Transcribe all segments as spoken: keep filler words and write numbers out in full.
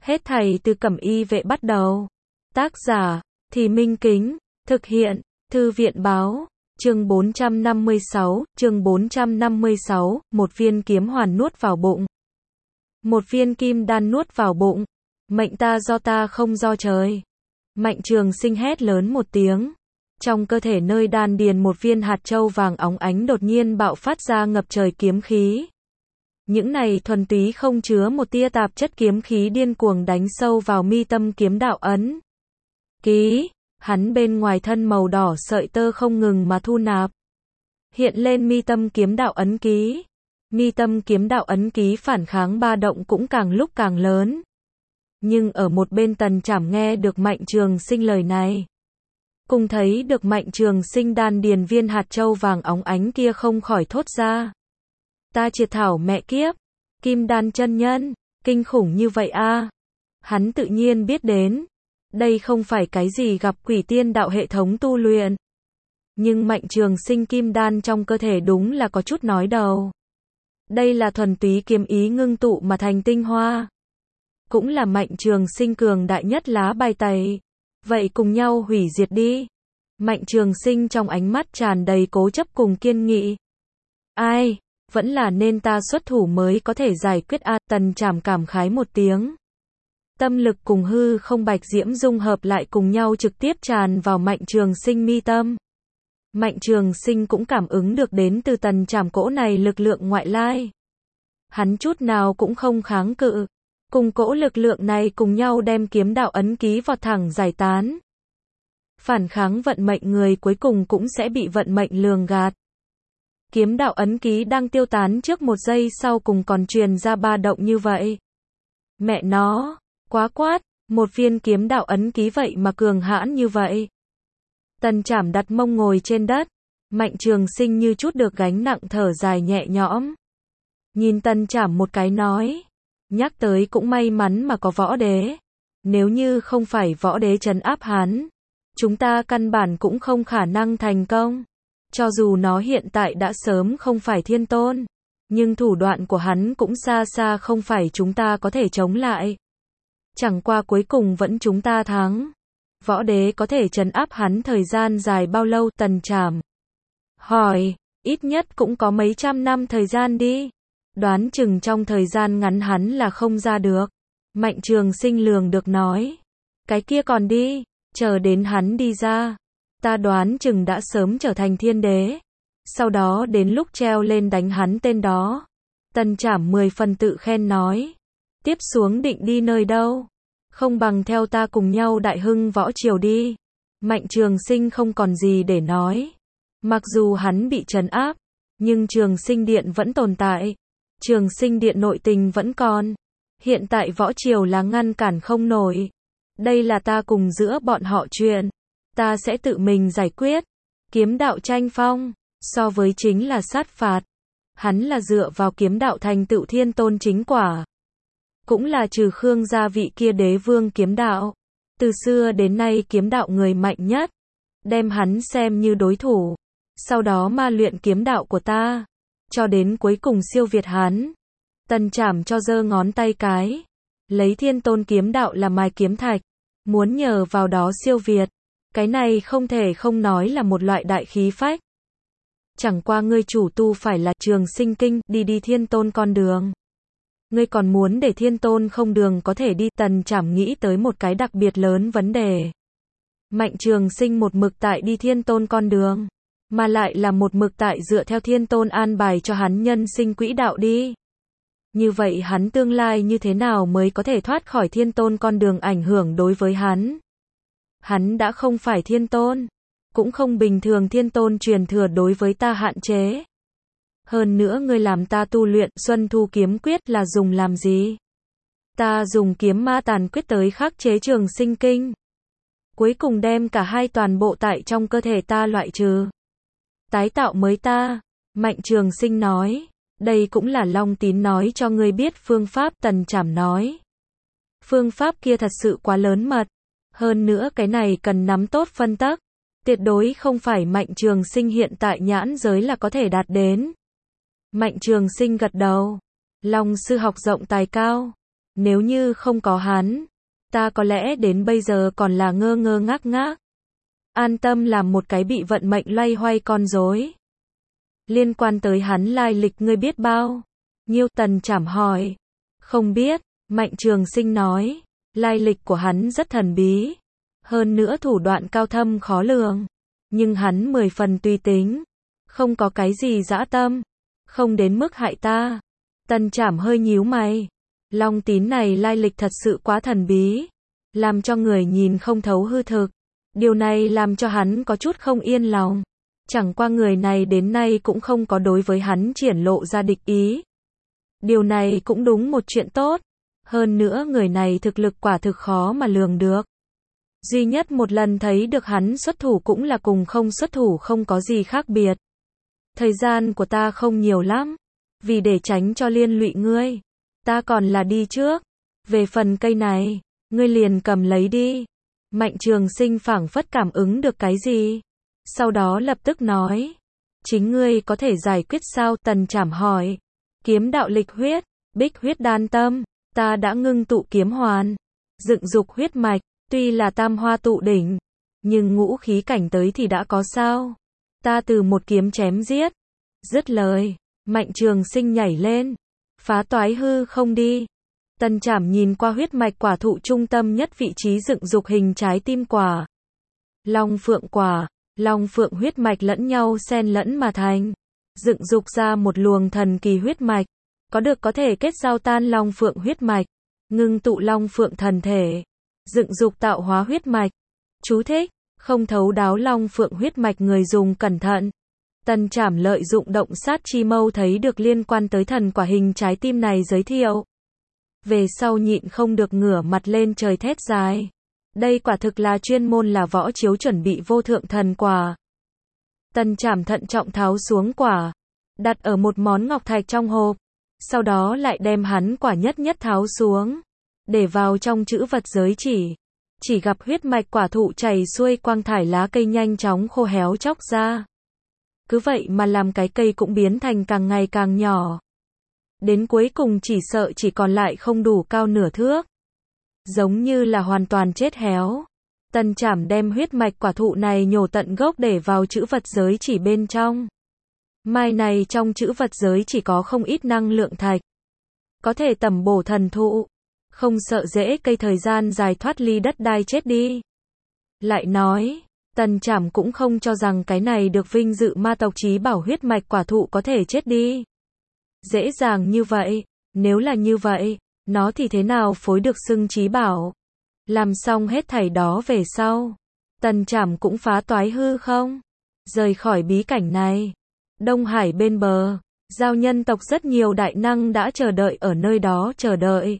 Hết thảy từ Cẩm Y Vệ bắt đầu. Tác giả, Thì Minh Kính, thực hiện, Thư viện Báo, chương bốn trăm năm mươi sáu, chương bốn trăm năm mươi sáu, một viên kiếm hoàn nuốt vào bụng. Một viên kim đan nuốt vào bụng. Mệnh ta do ta không do trời. Mạnh Trường Sinh hét lớn một tiếng. Trong cơ thể nơi đan điền một viên hạt châu vàng óng ánh đột nhiên bạo phát ra ngập trời kiếm khí. Những này thuần túy không chứa một tia tạp chất kiếm khí điên cuồng đánh sâu vào mi tâm kiếm đạo ấn ký, hắn bên ngoài thân màu đỏ sợi tơ không ngừng mà thu nạp. Hiện lên mi tâm kiếm đạo ấn ký. Mi tâm kiếm đạo ấn ký phản kháng ba động cũng càng lúc càng lớn. Nhưng ở một bên Tần Trảm nghe được Mạnh Trường Sinh lời này. Cùng thấy được Mạnh Trường Sinh đan điền viên hạt châu vàng óng ánh kia không khỏi thốt ra. Ta triệt thảo mẹ kiếp, kim đan chân nhân, kinh khủng như vậy a. À. Hắn tự nhiên biết đến, đây không phải cái gì gặp quỷ tiên đạo hệ thống tu luyện. Nhưng Mạnh Trường Sinh kim đan trong cơ thể đúng là có chút nói đầu. Đây là thuần túy kiếm ý ngưng tụ mà thành tinh hoa. Cũng là Mạnh Trường Sinh cường đại nhất lá bài tẩy. Vậy cùng nhau hủy diệt đi. Mạnh Trường Sinh trong ánh mắt tràn đầy cố chấp cùng kiên nghị. Ai, vẫn là nên ta xuất thủ mới có thể giải quyết a. Tần Trảm cảm khái một tiếng. Tâm lực cùng hư không bạch diễm dung hợp lại cùng nhau trực tiếp tràn vào Mạnh Trường Sinh mi tâm. Mạnh Trường Sinh cũng cảm ứng được đến từ Tần Trảm cỗ này lực lượng ngoại lai. Hắn chút nào cũng không kháng cự. Cùng cỗ lực lượng này cùng nhau đem kiếm đạo ấn ký vọt thẳng giải tán. Phản kháng vận mệnh người cuối cùng cũng sẽ bị vận mệnh lường gạt. Kiếm đạo ấn ký đang tiêu tán trước một giây sau cùng còn truyền ra ba động như vậy. Mẹ nó, quá quát, một viên kiếm đạo ấn ký vậy mà cường hãn như vậy. Tần Trảm đặt mông ngồi trên đất. Mạnh Trường Sinh như chút được gánh nặng thở dài nhẹ nhõm. Nhìn Tần Trảm một cái nói. Nhắc tới cũng may mắn mà có võ đế. Nếu như không phải võ đế trấn áp hắn, chúng ta căn bản cũng không khả năng thành công. Cho dù nó hiện tại đã sớm không phải thiên tôn, nhưng thủ đoạn của hắn cũng xa xa không phải chúng ta có thể chống lại. Chẳng qua cuối cùng vẫn chúng ta thắng. Võ đế có thể trấn áp hắn thời gian dài bao lâu? Tần Trảm hỏi, ít nhất cũng có mấy trăm năm thời gian đi. Đoán chừng trong thời gian ngắn hắn là không ra được. Mạnh Trường Sinh lường được nói. Cái kia còn đi, chờ đến hắn đi ra. Ta đoán chừng đã sớm trở thành thiên đế. Sau đó đến lúc treo lên đánh hắn tên đó. Tần Trảm mười phần tự khen nói. Tiếp xuống định đi nơi đâu? Không bằng theo ta cùng nhau đại hưng võ triều đi. Mạnh Trường Sinh không còn gì để nói. Mặc dù hắn bị trấn áp, nhưng Trường Sinh Điện vẫn tồn tại. Trường Sinh Điện nội tình vẫn còn. Hiện tại võ triều là ngăn cản không nổi. Đây là ta cùng giữa bọn họ chuyện. Ta sẽ tự mình giải quyết. Kiếm đạo tranh phong, so với chính là sát phạt. Hắn là dựa vào kiếm đạo thành tựu thiên tôn chính quả. Cũng là trừ Khương gia vị kia đế vương kiếm đạo. Từ xưa đến nay kiếm đạo người mạnh nhất. Đem hắn xem như đối thủ. Sau đó ma luyện kiếm đạo của ta. Cho đến cuối cùng siêu việt hắn. Tần Trảm cho giơ ngón tay cái. Lấy thiên tôn kiếm đạo làm mài kiếm thạch. Muốn nhờ vào đó siêu việt. Cái này không thể không nói là một loại đại khí phách. Chẳng qua ngươi chủ tu phải là Trường Sinh kinh, đi đi thiên tôn con đường. Ngươi còn muốn để thiên tôn không đường có thể đi. Tần Trảm nghĩ tới một cái đặc biệt lớn vấn đề. Mạnh Trường Sinh một mực tại đi thiên tôn con đường. Mà lại là một mực tại dựa theo thiên tôn an bài cho hắn nhân sinh quỹ đạo đi. Như vậy hắn tương lai như thế nào mới có thể thoát khỏi thiên tôn con đường ảnh hưởng đối với hắn? Hắn đã không phải thiên tôn. Cũng không bình thường thiên tôn truyền thừa đối với ta hạn chế. Hơn nữa ngươi làm ta tu luyện Xuân Thu kiếm quyết là dùng làm gì? Ta dùng kiếm ma tàn quyết tới khắc chế Trường Sinh kinh. Cuối cùng đem cả hai toàn bộ tại trong cơ thể ta loại trừ. Tái tạo mới ta. Mạnh Trường Sinh nói. Đây cũng là Long Tín nói cho ngươi biết phương pháp. Tần Trảm nói. Phương pháp kia thật sự quá lớn mật. Hơn nữa cái này cần nắm tốt phân tắc. Tuyệt đối không phải Mạnh Trường Sinh hiện tại nhãn giới là có thể đạt đến. Mạnh Trường Sinh gật đầu. Long sư học rộng tài cao. Nếu như không có hắn, ta có lẽ đến bây giờ còn là ngơ ngơ ngác ngác. An tâm làm một cái bị vận mệnh loay hoay con rối. Liên quan tới hắn lai lịch ngươi biết bao nhiêu? Tần Trảm hỏi. Không biết, Mạnh Trường Sinh nói. Lai lịch của hắn rất thần bí. Hơn nữa thủ đoạn cao thâm khó lường. Nhưng hắn mười phần tùy tính. Không có cái gì dã tâm. Không đến mức hại ta. Tần Trảm hơi nhíu mày. Long Tín này lai lịch thật sự quá thần bí. Làm cho người nhìn không thấu hư thực. Điều này làm cho hắn có chút không yên lòng. Chẳng qua người này đến nay cũng không có đối với hắn triển lộ ra địch ý. Điều này cũng đúng một chuyện tốt. Hơn nữa người này thực lực quả thực khó mà lường được. Duy nhất một lần thấy được hắn xuất thủ cũng là cùng không xuất thủ không có gì khác biệt. Thời gian của ta không nhiều lắm. Vì để tránh cho liên lụy ngươi, ta còn là đi trước. Về phần cây này, ngươi liền cầm lấy đi. Mạnh Trường Sinh phảng phất cảm ứng được cái gì. Sau đó lập tức nói. Chính ngươi có thể giải quyết sao? Tần Trảm hỏi. Kiếm đạo lịch huyết, bích huyết đan tâm, ta đã ngưng tụ kiếm hoàn. Dựng dục huyết mạch, tuy là tam hoa tụ đỉnh. Nhưng ngũ khí cảnh tới thì đã có sao? Ta từ một kiếm chém giết. Dứt lời, Mạnh Trường Sinh nhảy lên. Phá toái hư không đi. Tần Trảm nhìn qua huyết mạch quả thụ trung tâm nhất vị trí dựng dục hình trái tim quả. Long phượng quả, long phượng huyết mạch lẫn nhau xen lẫn mà thành. Dựng dục ra một luồng thần kỳ huyết mạch. Có được có thể kết giao tan long phượng huyết mạch. Ngưng tụ long phượng thần thể. Dựng dục tạo hóa huyết mạch. Chú thích, không thấu đáo long phượng huyết mạch người dùng cẩn thận. Tần Trảm lợi dụng động sát chi mâu thấy được liên quan tới thần quả hình trái tim này giới thiệu. Về sau nhịn không được ngửa mặt lên trời thét dài. Đây quả thực là chuyên môn là võ chiếu chuẩn bị vô thượng thần quả. Tần Trảm thận trọng tháo xuống quả, đặt ở một món ngọc thạch trong hộp. Sau đó lại đem hắn quả nhất nhất tháo xuống, để vào trong chữ vật giới chỉ. Chỉ gặp huyết mạch quả thụ chảy xuôi quang thải lá cây nhanh chóng khô héo chóc ra. Cứ vậy mà làm cái cây cũng biến thành càng ngày càng nhỏ. Đến cuối cùng chỉ sợ chỉ còn lại không đủ cao nửa thước. Giống như là hoàn toàn chết héo. Tần Trảm đem huyết mạch quả thụ này nhổ tận gốc để vào chữ vật giới chỉ bên trong. Mai này trong chữ vật giới chỉ có không ít năng lượng thạch. Có thể tẩm bổ thần thụ. Không sợ dễ cây thời gian dài thoát ly đất đai chết đi. Lại nói, Tần Trảm cũng không cho rằng cái này được vinh dự ma tộc chí bảo huyết mạch quả thụ có thể chết đi. Dễ dàng như vậy, nếu là như vậy, nó thì thế nào phối được xưng chí bảo. Làm xong hết thảy đó về sau, Tần Trảm cũng phá toái hư không, rời khỏi bí cảnh này. Đông Hải bên bờ, giao nhân tộc rất nhiều đại năng đã chờ đợi ở nơi đó chờ đợi.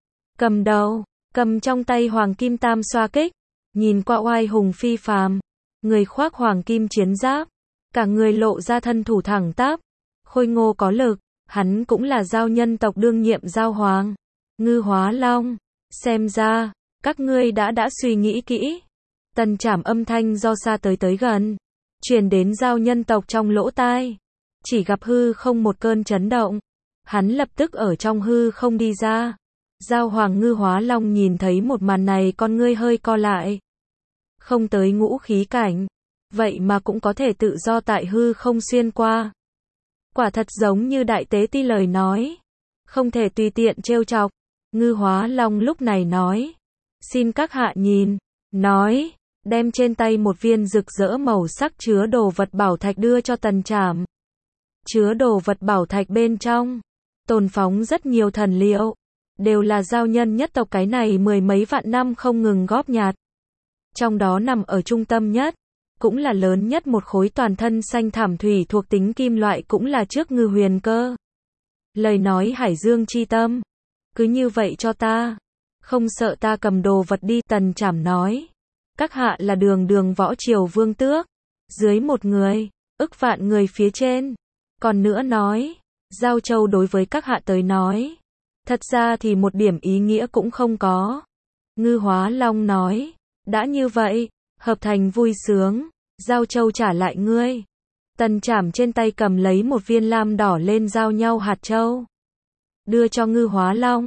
Cầm đầu, cầm trong tay hoàng kim tam xoa kích, nhìn qua oai hùng phi phàm, người khoác hoàng kim chiến giáp, cả người lộ ra thân thủ thẳng tắp, khôi ngô có lực, hắn cũng là giao nhân tộc đương nhiệm giao hoàng, Ngư Hóa Long. Xem ra, các ngươi đã đã suy nghĩ kỹ. Tần Trảm âm thanh do xa tới tới gần, truyền đến giao nhân tộc trong lỗ tai. Chỉ gặp hư không một cơn chấn động, hắn lập tức ở trong hư không đi ra. Giao hoàng Ngư Hóa Long nhìn thấy một màn này con ngươi hơi co lại. Không tới ngũ khí cảnh, vậy mà cũng có thể tự do tại hư không xuyên qua. Quả thật giống như đại tế ti lời nói, không thể tùy tiện trêu chọc. Ngư Hóa Long lúc này nói, xin các hạ nhìn, nói, đem trên tay một viên rực rỡ màu sắc chứa đồ vật bảo thạch đưa cho Tần Trảm. Chứa đồ vật bảo thạch bên trong, tồn phóng rất nhiều thần liệu, đều là giao nhân nhất tộc cái này mười mấy vạn năm không ngừng góp nhặt. Trong đó nằm ở trung tâm nhất, cũng là lớn nhất một khối toàn thân xanh thảm thủy thuộc tính kim loại cũng là trước Ngư Huyền Cơ. Lời nói hải dương chi tâm, cứ như vậy cho ta, không sợ ta cầm đồ vật đi. Tần Trảm nói, các hạ là đường đường võ triều vương tước, dưới một người, ức vạn người phía trên. Còn nữa nói, Giao Châu đối với các hạ tới nói, thật ra thì một điểm ý nghĩa cũng không có. Ngư Hóa Long nói, đã như vậy, hợp thành vui sướng, Giao Châu trả lại ngươi. Tần Trảm trên tay cầm lấy một viên lam đỏ lên giao nhau hạt châu, đưa cho Ngư Hóa Long.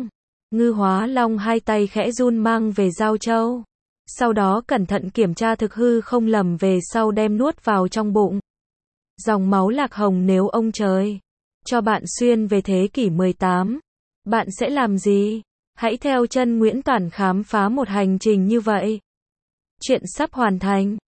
Ngư Hóa Long hai tay khẽ run mang về Giao Châu. Sau đó cẩn thận kiểm tra thực hư không lầm về sau đem nuốt vào trong bụng. Dòng máu lạc hồng nếu ông trời cho bạn xuyên về thế kỷ mười tám, bạn sẽ làm gì? Hãy theo chân Nguyễn Toản khám phá một hành trình như vậy. Chuyện sắp hoàn thành.